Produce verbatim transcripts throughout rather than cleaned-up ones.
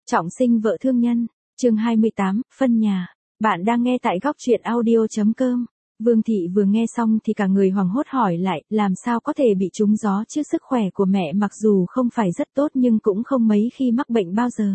Trọng sinh vợ thương nhân, chương hai mươi tám, phân nhà. Bạn đang nghe tại góc truyện audio.com. Vương Thị vừa nghe xong thì cả người hoảng hốt hỏi lại, làm sao có thể bị trúng gió chứ, sức khỏe của mẹ mặc dù không phải rất tốt nhưng cũng không mấy khi mắc bệnh bao giờ.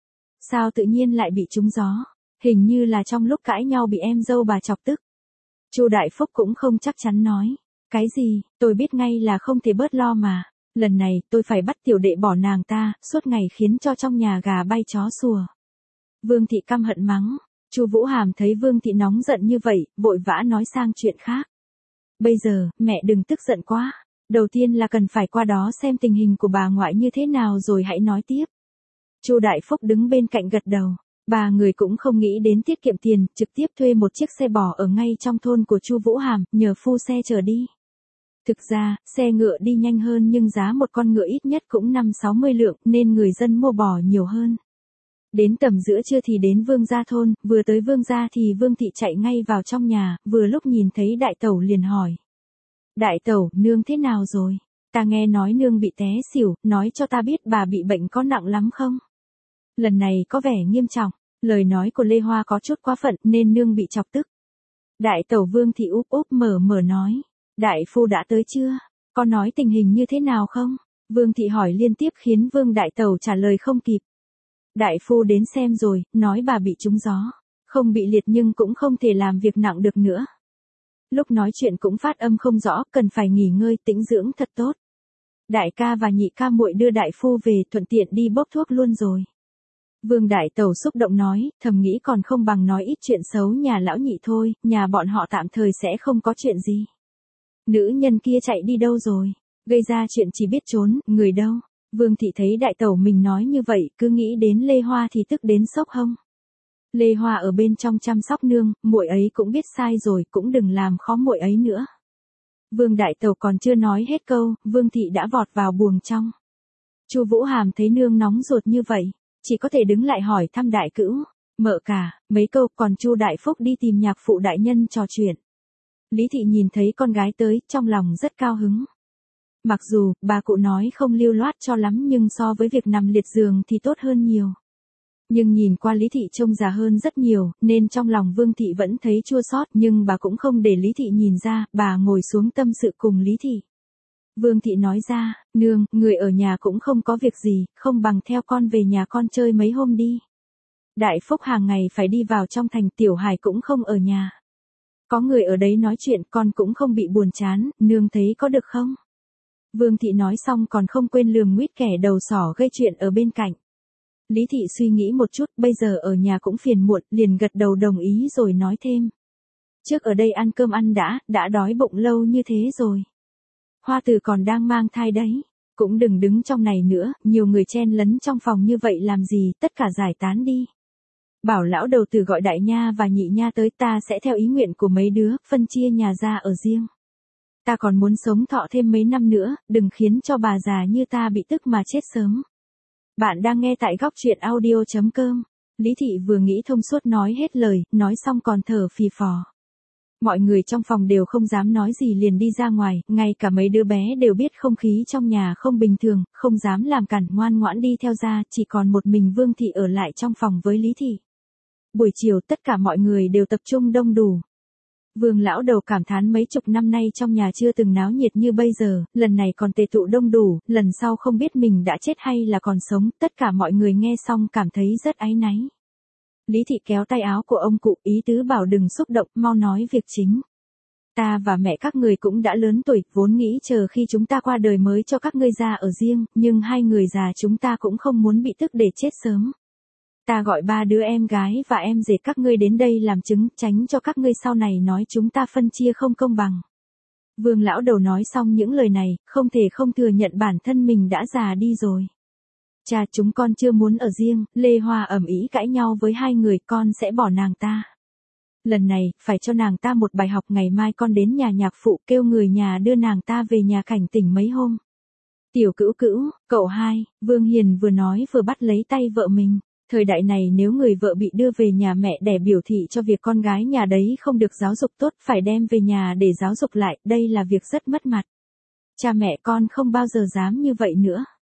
Sao tự nhiên lại bị trúng gió? Hình như là trong lúc cãi nhau bị em dâu bà chọc tức. Chu Đại Phúc cũng không chắc chắn nói. Cái gì, tôi biết ngay là không thể bớt lo mà. Lần này tôi phải bắt tiểu đệ bỏ nàng ta, suốt ngày khiến cho trong nhà gà bay chó sủa. Vương Thị căm hận mắng. Chu Vũ Hàm thấy Vương Thị nóng giận như vậy, vội vã nói sang chuyện khác. Bây giờ, mẹ đừng tức giận quá. Đầu tiên là cần phải qua đó xem tình hình của bà ngoại như thế nào rồi hãy nói tiếp. Chu Đại Phúc đứng bên cạnh gật đầu. Ba người cũng không nghĩ đến tiết kiệm tiền, trực tiếp thuê một chiếc xe bò ở ngay trong thôn của Chu Vũ Hàm, nhờ phu xe chở đi. Thực ra, xe ngựa đi nhanh hơn nhưng giá một con ngựa ít nhất cũng năm sáu mươi lượng nên người dân mua bò nhiều hơn. Đến tầm giữa trưa thì đến Vương gia thôn, vừa tới Vương gia thì Vương Thị chạy ngay vào trong nhà, vừa lúc nhìn thấy đại tẩu liền hỏi. Đại tẩu, nương thế nào rồi? Ta nghe nói nương bị té xỉu, nói cho ta biết bà bị bệnh có nặng lắm không? Lần này có vẻ nghiêm trọng, lời nói của Lê Hoa có chút quá phận nên nương bị chọc tức. Đại tẩu Vương Thị úp úp mở mở nói. Đại phu đã tới chưa? Có nói tình hình như thế nào không? Vương Thị hỏi liên tiếp khiến Vương Đại Tẩu trả lời không kịp. Đại phu đến xem rồi, nói bà bị trúng gió. Không bị liệt nhưng cũng không thể làm việc nặng được nữa. Lúc nói chuyện cũng phát âm không rõ, cần phải nghỉ ngơi tĩnh dưỡng thật tốt. Đại ca và nhị ca muội đưa đại phu về, thuận tiện đi bốc thuốc luôn rồi. Vương Đại Tẩu xúc động nói, thầm nghĩ còn không bằng nói ít chuyện xấu nhà lão nhị thôi, nhà bọn họ tạm thời sẽ không có chuyện gì. Nữ nhân kia chạy đi đâu rồi? Gây ra chuyện chỉ biết trốn, người đâu? Vương Thị thấy đại tẩu mình nói như vậy, cứ nghĩ đến Lê Hoa thì tức đến sốc hông. Lê Hoa ở bên trong chăm sóc nương, muội ấy cũng biết sai rồi, cũng đừng làm khó muội ấy nữa. Vương Đại Tẩu còn chưa nói hết câu, Vương Thị đã vọt vào buồng trong. Chu Vũ Hàm thấy nương nóng ruột như vậy, chỉ có thể đứng lại hỏi thăm đại cữu, mợ cả, mấy câu, còn Chu Đại Phúc đi tìm nhạc phụ đại nhân trò chuyện. Lý Thị nhìn thấy con gái tới, trong lòng rất cao hứng. Mặc dù, bà cụ nói không lưu loát cho lắm nhưng so với việc nằm liệt giường thì tốt hơn nhiều. Nhưng nhìn qua Lý Thị trông già hơn rất nhiều, nên trong lòng Vương Thị vẫn thấy chua xót nhưng bà cũng không để Lý Thị nhìn ra, bà ngồi xuống tâm sự cùng Lý Thị. Vương Thị nói ra, nương, người ở nhà cũng không có việc gì, không bằng theo con về nhà con chơi mấy hôm đi. Đại Phúc hàng ngày phải đi vào trong thành, Tiểu Hải cũng không ở nhà. Có người ở đấy nói chuyện con cũng không bị buồn chán, nương thấy có được không? Vương Thị nói xong còn không quên lườm nguýt kẻ đầu sỏ gây chuyện ở bên cạnh. Lý Thị suy nghĩ một chút, bây giờ ở nhà cũng phiền muộn, liền gật đầu đồng ý rồi nói thêm. Trước ở đây ăn cơm ăn đã, đã đói bụng lâu như thế rồi. Hoa Tử còn đang mang thai đấy, cũng đừng đứng trong này nữa, nhiều người chen lấn trong phòng như vậy làm gì, tất cả giải tán đi. Bảo lão đầu tử gọi đại nha và nhị nha tới, ta sẽ theo ý nguyện của mấy đứa, phân chia nhà ra ở riêng. Ta còn muốn sống thọ thêm mấy năm nữa, đừng khiến cho bà già như ta bị tức mà chết sớm. Bạn đang nghe tại góc truyện audio.com. Lý Thị vừa nghĩ thông suốt nói hết lời, nói xong còn thở phì phò. Mọi người trong phòng đều không dám nói gì liền đi ra ngoài, ngay cả mấy đứa bé đều biết không khí trong nhà không bình thường, không dám làm cản, ngoan ngoãn đi theo ra, chỉ còn một mình Vương Thị ở lại trong phòng với Lý Thị. Buổi chiều tất cả mọi người đều tập trung đông đủ. Vương lão đầu cảm thán mấy chục năm nay trong nhà chưa từng náo nhiệt như bây giờ, lần này còn tề tụ đông đủ, lần sau không biết mình đã chết hay là còn sống, tất cả mọi người nghe xong cảm thấy rất áy náy. Lý Thị kéo tay áo của ông cụ, ý tứ bảo đừng xúc động, mau nói việc chính. Ta và mẹ các người cũng đã lớn tuổi, vốn nghĩ chờ khi chúng ta qua đời mới cho các ngươi ra ở riêng, nhưng hai người già chúng ta cũng không muốn bị tức để chết sớm. Ta gọi ba đứa em gái và em rể các ngươi đến đây làm chứng, tránh cho các ngươi sau này nói chúng ta phân chia không công bằng. Vương lão đầu nói xong những lời này, không thể không thừa nhận bản thân mình đã già đi rồi. Cha, chúng con chưa muốn ở riêng, Lê Hoa ầm ĩ cãi nhau với hai người, con sẽ bỏ nàng ta. Lần này, phải cho nàng ta một bài học, ngày mai con đến nhà nhạc phụ kêu người nhà đưa nàng ta về nhà cảnh tỉnh mấy hôm. Tiểu Cữu Cữu, cậu hai, Vương Hiền vừa nói vừa bắt lấy tay vợ mình. Thời đại này nếu người vợ bị đưa về nhà mẹ đẻ biểu thị cho việc con gái nhà đấy không được giáo dục tốt, phải đem về nhà để giáo dục lại, đây là việc rất mất mặt. Cha mẹ con không bao giờ dám như vậy nữa.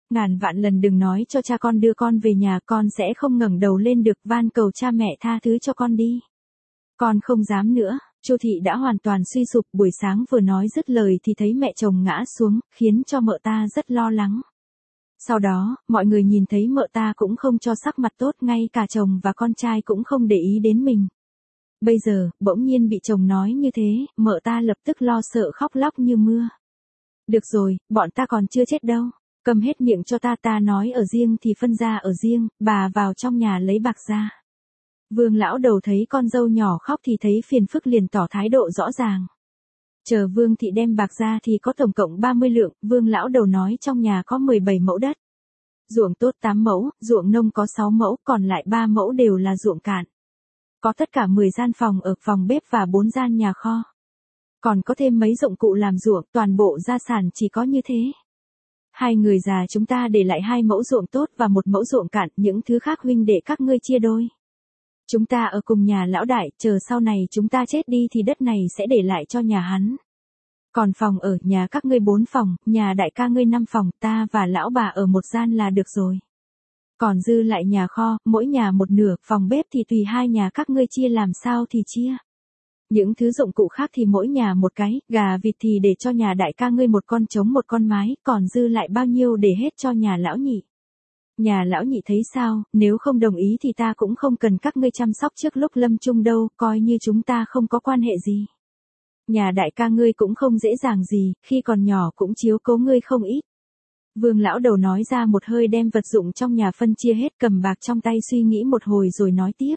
Ngàn vạn lần đừng nói cho cha con đưa con về nhà, con sẽ không ngẩng đầu lên được, van cầu cha mẹ tha thứ cho con đi. Con không dám nữa. Chu Thị đã hoàn toàn suy sụp, buổi sáng vừa nói dứt lời thì thấy mẹ chồng ngã xuống, khiến cho mợ ta rất lo lắng. Sau đó, mọi người nhìn thấy mợ ta cũng không cho sắc mặt tốt, ngay cả chồng và con trai cũng không để ý đến mình. Bây giờ, bỗng nhiên bị chồng nói như thế, mợ ta lập tức lo sợ khóc lóc như mưa. Được rồi, bọn ta còn chưa chết đâu. Cầm hết miệng cho ta, ta nói ở riêng thì phân ra ở riêng, bà vào trong nhà lấy bạc ra. Vương lão đầu thấy con dâu nhỏ khóc thì thấy phiền phức, liền tỏ thái độ rõ ràng. Chờ Vương Thị đem bạc ra thì có tổng cộng ba mươi lượng, Vương lão đầu nói trong nhà có mười bảy mẫu đất. Ruộng tốt tám mẫu, ruộng nông có sáu mẫu, còn lại ba mẫu đều là ruộng cạn. Có tất cả mười gian phòng ở, phòng bếp và bốn gian nhà kho. Còn có thêm mấy dụng cụ làm ruộng, toàn bộ gia sản chỉ có như thế. Hai người già chúng ta để lại hai mẫu ruộng tốt và một mẫu ruộng cạn, những thứ khác huynh đệ các ngươi chia đôi. Chúng ta ở cùng nhà lão đại, chờ sau này chúng ta chết đi thì đất này sẽ để lại cho nhà hắn. Còn phòng ở, nhà các ngươi bốn phòng, nhà đại ca ngươi năm phòng, ta và lão bà ở một gian là được rồi. Còn dư lại nhà kho, mỗi nhà một nửa, phòng bếp thì tùy hai nhà các ngươi chia làm sao thì chia. Những thứ dụng cụ khác thì mỗi nhà một cái, gà vịt thì để cho nhà đại ca ngươi một con trống một con mái, còn dư lại bao nhiêu để hết cho nhà lão nhị. Nhà lão nhị thấy sao, nếu không đồng ý thì ta cũng không cần các ngươi chăm sóc trước lúc lâm chung đâu, coi như chúng ta không có quan hệ gì. Nhà đại ca ngươi cũng không dễ dàng gì, khi còn nhỏ cũng chiếu cố ngươi không ít. Vương lão đầu nói ra một hơi, đem vật dụng trong nhà phân chia hết, cầm bạc trong tay suy nghĩ một hồi rồi nói tiếp.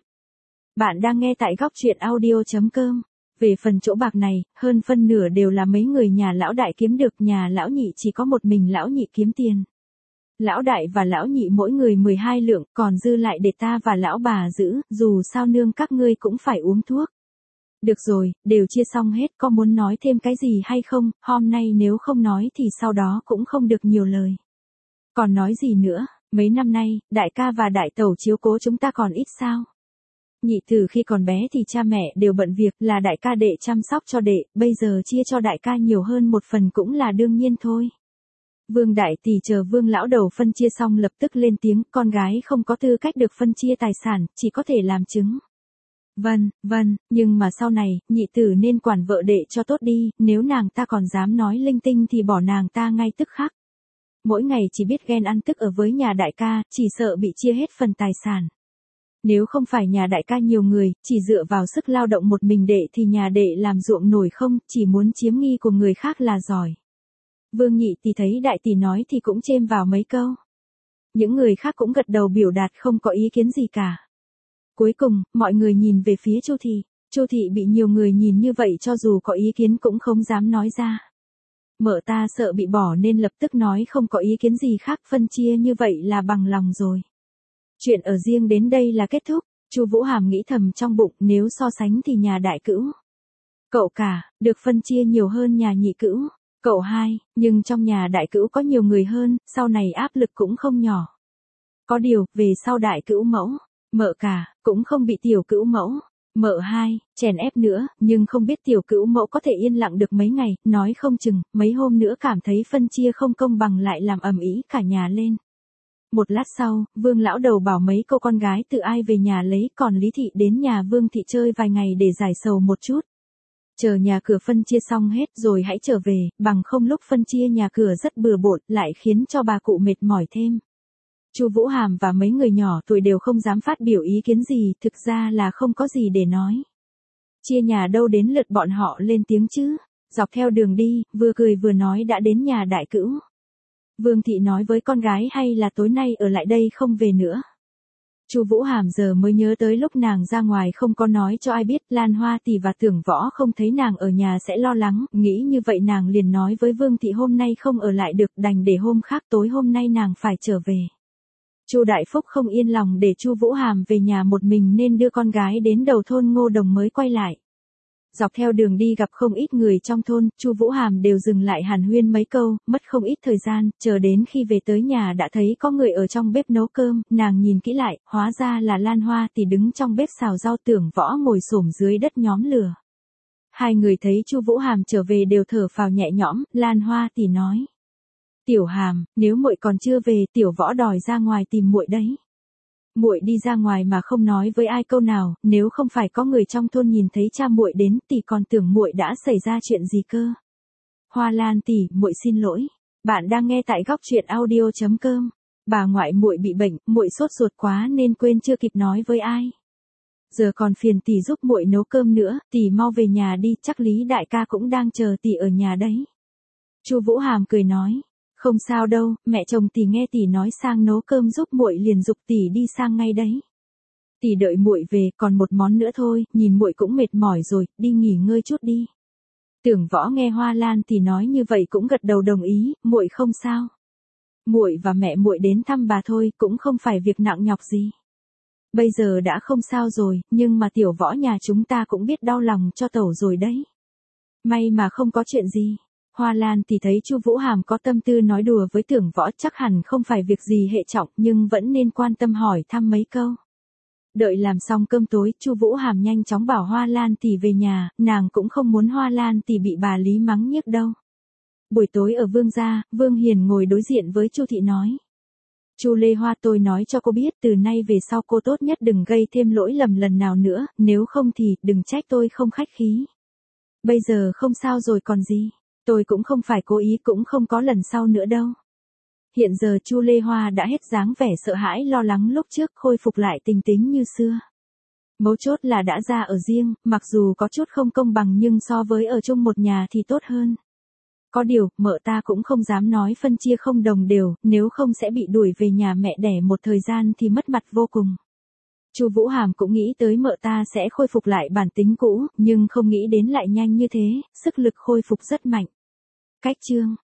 Bạn đang nghe tại góc truyện audio chấm com. Về phần chỗ bạc này, hơn phân nửa đều là mấy người nhà lão đại kiếm được, nhà lão nhị chỉ có một mình lão nhị kiếm tiền. Lão đại và lão nhị mỗi người mười hai lượng, còn dư lại để ta và lão bà giữ, dù sao nương các ngươi cũng phải uống thuốc. Được rồi, đều chia xong hết, có muốn nói thêm cái gì hay không, hôm nay nếu không nói thì sau đó cũng không được nhiều lời. Còn nói gì nữa, mấy năm nay, đại ca và đại tẩu chiếu cố chúng ta còn ít sao? Nhị từ khi còn bé thì cha mẹ đều bận việc, là đại ca đệ chăm sóc cho đệ, bây giờ chia cho đại ca nhiều hơn một phần cũng là đương nhiên thôi. Vương đại tỷ chờ Vương lão đầu phân chia xong lập tức lên tiếng, con gái không có tư cách được phân chia tài sản, chỉ có thể làm chứng. Vâng, vâng, nhưng mà sau này, nhị tử nên quản vợ đệ cho tốt đi, nếu nàng ta còn dám nói linh tinh thì bỏ nàng ta ngay tức khắc. Mỗi ngày chỉ biết ghen ăn tức ở với nhà đại ca, chỉ sợ bị chia hết phần tài sản. Nếu không phải nhà đại ca nhiều người, chỉ dựa vào sức lao động một mình đệ thì nhà đệ làm ruộng nổi không, chỉ muốn chiếm nghi của người khác là giỏi. Vương nhị tỷ thấy đại tỷ nói thì cũng chêm vào mấy câu. Những người khác cũng gật đầu biểu đạt không có ý kiến gì cả. Cuối cùng, mọi người nhìn về phía Chu Thị. Chu Thị bị nhiều người nhìn như vậy cho dù có ý kiến cũng không dám nói ra. Mợ ta sợ bị bỏ nên lập tức nói không có ý kiến gì khác, phân chia như vậy là bằng lòng rồi. Chuyện ở riêng đến đây là kết thúc. Chu Vũ Hàm nghĩ thầm trong bụng, nếu so sánh thì nhà đại cữu, cậu cả, được phân chia nhiều hơn nhà nhị cữu, cậu hai, nhưng trong nhà đại cữu có nhiều người hơn, sau này áp lực cũng không nhỏ. Có điều, về sau đại cữu mẫu, mợ cả, cũng không bị tiểu cữu mẫu, mợ hai, chèn ép nữa, nhưng không biết tiểu cữu mẫu có thể yên lặng được mấy ngày, nói không chừng, mấy hôm nữa cảm thấy phân chia không công bằng lại làm ầm ĩ cả nhà lên. Một lát sau, Vương lão đầu bảo mấy cô con gái tự ai về nhà lấy, còn Lý Thị đến nhà Vương Thị chơi vài ngày để giải sầu một chút. Chờ nhà cửa phân chia xong hết rồi hãy trở về, bằng không lúc phân chia nhà cửa rất bừa bộn, lại khiến cho bà cụ mệt mỏi thêm. Chu Vũ Hàm và mấy người nhỏ tuổi đều không dám phát biểu ý kiến gì, thực ra là không có gì để nói. Chia nhà đâu đến lượt bọn họ lên tiếng chứ. Dọc theo đường đi, vừa cười vừa nói đã đến nhà đại cữu. Vương Thị nói với con gái hay là tối nay ở lại đây không về nữa. Chu Vũ Hàm giờ mới nhớ tới lúc nàng ra ngoài không có nói cho ai biết, Lan Hoa Tỷ và Tưởng Võ không thấy nàng ở nhà sẽ lo lắng, nghĩ như vậy nàng liền nói với Vương Thị hôm nay không ở lại được, đành để hôm khác, tối hôm nay nàng phải trở về. Chu Đại Phúc không yên lòng để Chu Vũ Hàm về nhà một mình nên đưa con gái đến đầu thôn Ngô Đồng mới quay lại. Dọc theo đường đi gặp không ít người trong thôn, Chu Vũ Hàm đều dừng lại hàn huyên mấy câu, mất không ít thời gian, chờ đến khi về tới nhà đã thấy có người ở trong bếp nấu cơm, nàng nhìn kỹ lại, hóa ra là Lan Hoa Tỷ đứng trong bếp xào rau, Tưởng Võ ngồi xổm dưới đất nhóm lửa. Hai người thấy Chu Vũ Hàm trở về đều thở phào nhẹ nhõm, Lan Hoa Tỷ nói: Tiểu Hàm, nếu muội còn chưa về, Tiểu Võ đòi ra ngoài tìm muội đấy. Muội đi ra ngoài mà không nói với ai câu nào, nếu không phải có người trong thôn nhìn thấy cha muội đến, tỷ còn tưởng muội đã xảy ra chuyện gì cơ. Hoa Lan tỷ, muội xin lỗi. Bạn đang nghe tại góc truyện audio chấm com. Bà ngoại muội bị bệnh, muội sốt ruột quá nên quên chưa kịp nói với ai. Giờ còn phiền tỷ giúp muội nấu cơm nữa, tỷ mau về nhà đi, chắc Lý đại ca cũng đang chờ tỷ ở nhà đấy. Chu Vũ Hàm cười nói, không sao đâu, mẹ chồng tỷ nghe tỷ nói sang nấu cơm giúp muội liền giục tỷ đi sang ngay đấy. Tỷ đợi muội về, còn một món nữa thôi, nhìn muội cũng mệt mỏi rồi, đi nghỉ ngơi chút đi. Tưởng Võ nghe Hoa Lan tỷ nói như vậy cũng gật đầu đồng ý, muội không sao. Muội và mẹ muội đến thăm bà thôi, cũng không phải việc nặng nhọc gì. Bây giờ đã không sao rồi, nhưng mà Tiểu Võ nhà chúng ta cũng biết đau lòng cho tẩu rồi đấy. May mà không có chuyện gì. Hoa Lan thì thấy Chu Vũ Hàm có tâm tư nói đùa với Tưởng Võ, chắc hẳn không phải việc gì hệ trọng, nhưng vẫn nên quan tâm hỏi thăm mấy câu. Đợi làm xong cơm tối, Chu Vũ Hàm nhanh chóng bảo Hoa Lan tỷ về nhà, nàng cũng không muốn Hoa Lan tỷ bị bà Lý mắng nhiếc đâu. Buổi tối ở Vương gia, Vương Hiền ngồi đối diện với Chu thị nói: "Chu Lê Hoa, tôi nói cho cô biết, từ nay về sau cô tốt nhất đừng gây thêm lỗi lầm lần nào nữa, nếu không thì đừng trách tôi không khách khí. Bây giờ không sao rồi còn gì, tôi cũng không phải cố ý, cũng không có lần sau nữa đâu." Hiện giờ Chu Lê Hoa đã hết dáng vẻ sợ hãi lo lắng lúc trước, khôi phục lại tình tính như xưa. Mấu chốt là đã ra ở riêng, mặc dù có chút không công bằng nhưng so với ở chung một nhà thì tốt hơn. Có điều, mợ ta cũng không dám nói phân chia không đồng đều, nếu không sẽ bị đuổi về nhà mẹ đẻ một thời gian thì mất mặt vô cùng. Chu Vũ Hàm cũng nghĩ tới mợ ta sẽ khôi phục lại bản tính cũ, nhưng không nghĩ đến lại nhanh như thế, sức lực khôi phục rất mạnh. Cách chương